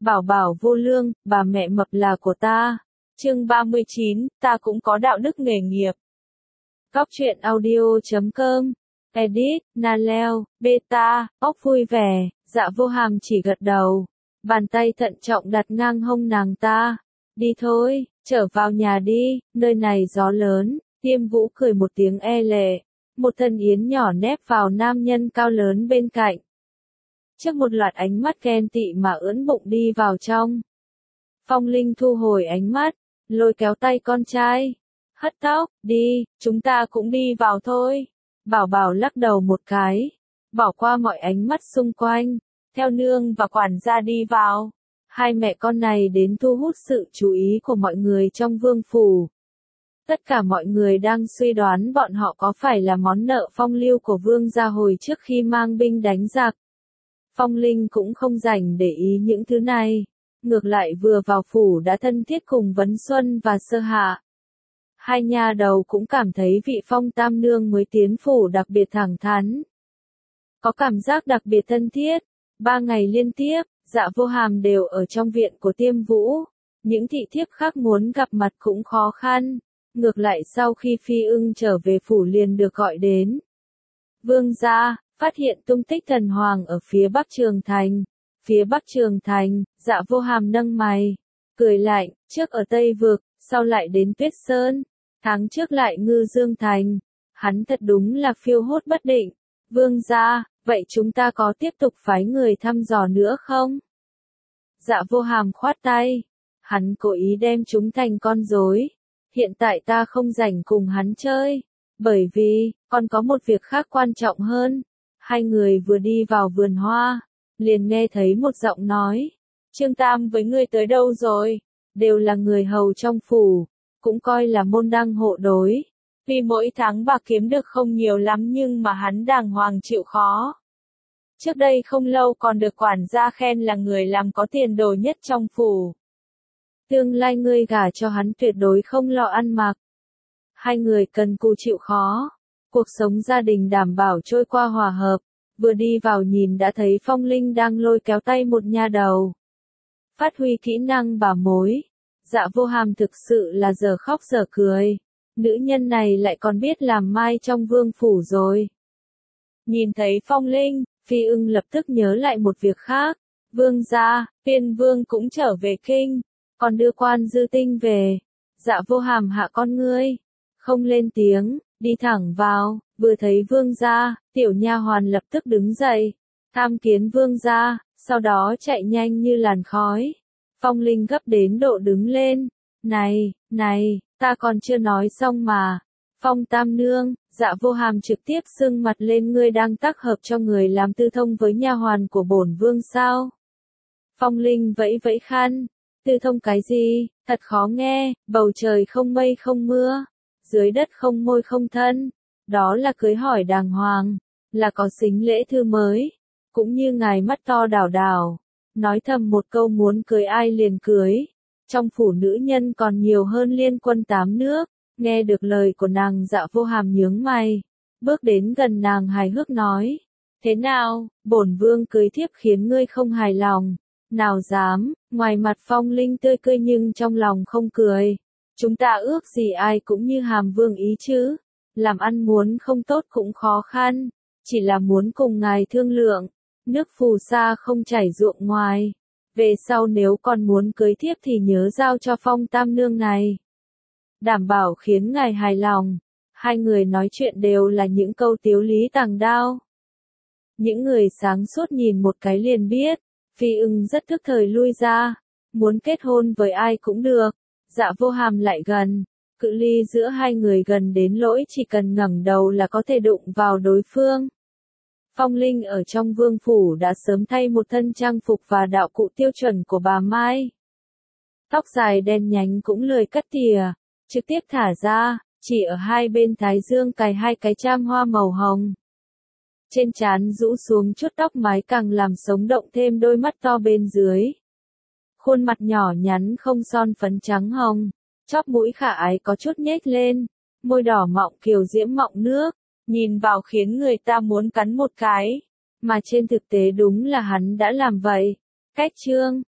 Bảo bảo vô lương, bà mẹ mập là của ta. Chương 39, ta cũng có đạo đức nghề nghiệp. Góc truyện audio.com. Edit, Naleo, Beta, ốc vui vẻ, Dạ Vô Hàm chỉ gật đầu. Bàn tay thận trọng đặt ngang hông nàng ta. Đi thôi, trở vào nhà đi, nơi này gió lớn. Tiêm Vũ cười một tiếng e lệ. Một thân yến nhỏ nép vào nam nhân cao lớn bên cạnh. Trước một loạt ánh mắt ghen tị mà ưỡn bụng đi vào trong. Phong Linh thu hồi ánh mắt, lôi kéo tay con trai. Hất tóc, đi, chúng ta cũng đi vào thôi. Bảo bảo lắc đầu một cái, bỏ qua mọi ánh mắt xung quanh, theo nương và quản gia đi vào. Hai mẹ con này đến thu hút sự chú ý của mọi người trong vương phủ. Tất cả mọi người đang suy đoán bọn họ có phải là món nợ phong lưu của vương gia hồi trước khi mang binh đánh giặc. Phong Linh cũng không rảnh để ý những thứ này, ngược lại vừa vào phủ đã thân thiết cùng Vấn Xuân và Sơ Hạ. Hai nha đầu cũng cảm thấy vị Phong tam nương mới tiến phủ đặc biệt thẳng thắn. Có cảm giác đặc biệt thân thiết. 3 ngày liên tiếp, Dạ Vô Hàm đều ở trong viện của Tiêm Vũ. Những thị thiếp khác muốn gặp mặt cũng khó khăn. Ngược lại sau khi Phi Ưng trở về phủ liền được gọi đến. Vương gia, phát hiện tung tích thần hoàng ở phía Bắc Trường Thành. Phía Bắc Trường Thành, Dạ Vô Hàm nâng mày, cười lạnh, trước ở Tây Vực, sau lại đến Tuyết Sơn, tháng trước lại Ngư Dương Thành. Hắn thật đúng là phiêu hốt bất định. Vương gia, vậy chúng ta có tiếp tục phái người thăm dò nữa không? Dạ Vô Hàm khoát tay. Hắn cố ý đem chúng thành con rối. Hiện tại ta không rảnh cùng hắn chơi. Bởi vì, còn có một việc khác quan trọng hơn. Hai người vừa đi vào vườn hoa, liền nghe thấy một giọng nói. Trương Tam với ngươi tới đâu rồi? Đều là người hầu trong phủ, cũng coi là môn đăng hộ đối. Vì mỗi tháng bạc kiếm được không nhiều lắm nhưng mà hắn đàng hoàng chịu khó. Trước đây không lâu còn được quản gia khen là người làm có tiền đồ nhất trong phủ. Tương lai ngươi gả cho hắn tuyệt đối không lo ăn mặc. Hai người cần cù chịu khó. Cuộc sống gia đình đảm bảo trôi qua hòa hợp. Vừa đi vào nhìn đã thấy Phong Linh đang lôi kéo tay một nha đầu. Phát huy kỹ năng bà mối. Dạ Vô Hàm thực sự là giờ khóc giờ cười. Nữ nhân này lại còn biết làm mai trong vương phủ rồi. Nhìn thấy Phong Linh, Phi Ưng lập tức nhớ lại một việc khác. Vương gia, Tiên Vương cũng trở về kinh. Còn đưa Quan Dư Tinh về. Dạ Vô Hàm hạ con ngươi. Không lên tiếng, đi thẳng vào, vừa thấy vương gia, tiểu nha hoàn lập tức đứng dậy. Tham kiến vương gia, sau đó chạy nhanh như làn khói. Phong Linh gấp đến độ đứng lên. Này, ta còn chưa nói xong mà. Phong tam nương, Dạ Vô Hàm trực tiếp xưng mặt lên, ngươi đang tác hợp cho người làm tư thông với nha hoàn của bổn vương sao? Phong Linh vẫy vẫy khăn. Tư thông cái gì, thật khó nghe, bầu trời không mây không mưa, dưới đất không môi không thân. Đó là cưới hỏi đàng hoàng, là có xính lễ thư mới. Cũng như ngài mắt to đảo đảo, nói thầm một câu muốn cưới ai liền cưới. Trong phủ nữ nhân còn nhiều hơn liên quân 8 nước. Nghe được lời của nàng, Dạ Vô Hàm nhướng mày, bước đến gần nàng hài hước nói. Thế nào, bổn vương cưới thiếp khiến ngươi không hài lòng? Nào dám, ngoài mặt Phong Linh tươi cười nhưng trong lòng không cười. Chúng ta ước gì ai cũng như Hàm vương ý chứ. Làm ăn muốn không tốt cũng khó khăn. Chỉ là muốn cùng ngài thương lượng. Nước phù sa không chảy ruộng ngoài. Về sau nếu còn muốn cưới thiếp thì nhớ giao cho Phong tam nương này. Đảm bảo khiến ngài hài lòng. Hai người nói chuyện đều là những câu tiếu lý tàng đao. Những người sáng suốt nhìn một cái liền biết. Phi Ưng rất thức thời lui ra. Muốn kết hôn với ai cũng được. Dạ Vô Hàm lại gần. Cự ly giữa hai người gần đến lỗi chỉ cần ngẩng đầu là có thể đụng vào đối phương. Phong Linh ở trong vương phủ đã sớm thay một thân trang phục và đạo cụ tiêu chuẩn của bà Mai. Tóc dài đen nhánh cũng lười cắt tỉa, trực tiếp thả ra, chỉ ở hai bên thái dương cài 2 cái cham hoa màu hồng. Trên trán rũ xuống chút tóc mái càng làm sống động thêm đôi mắt to bên dưới. Khuôn mặt nhỏ nhắn không son phấn trắng hồng, chóp mũi khả ái có chút nhếch lên, môi đỏ mọng kiều diễm mọng nước, nhìn vào khiến người ta muốn cắn một cái, mà trên thực tế đúng là hắn đã làm vậy. Cách chương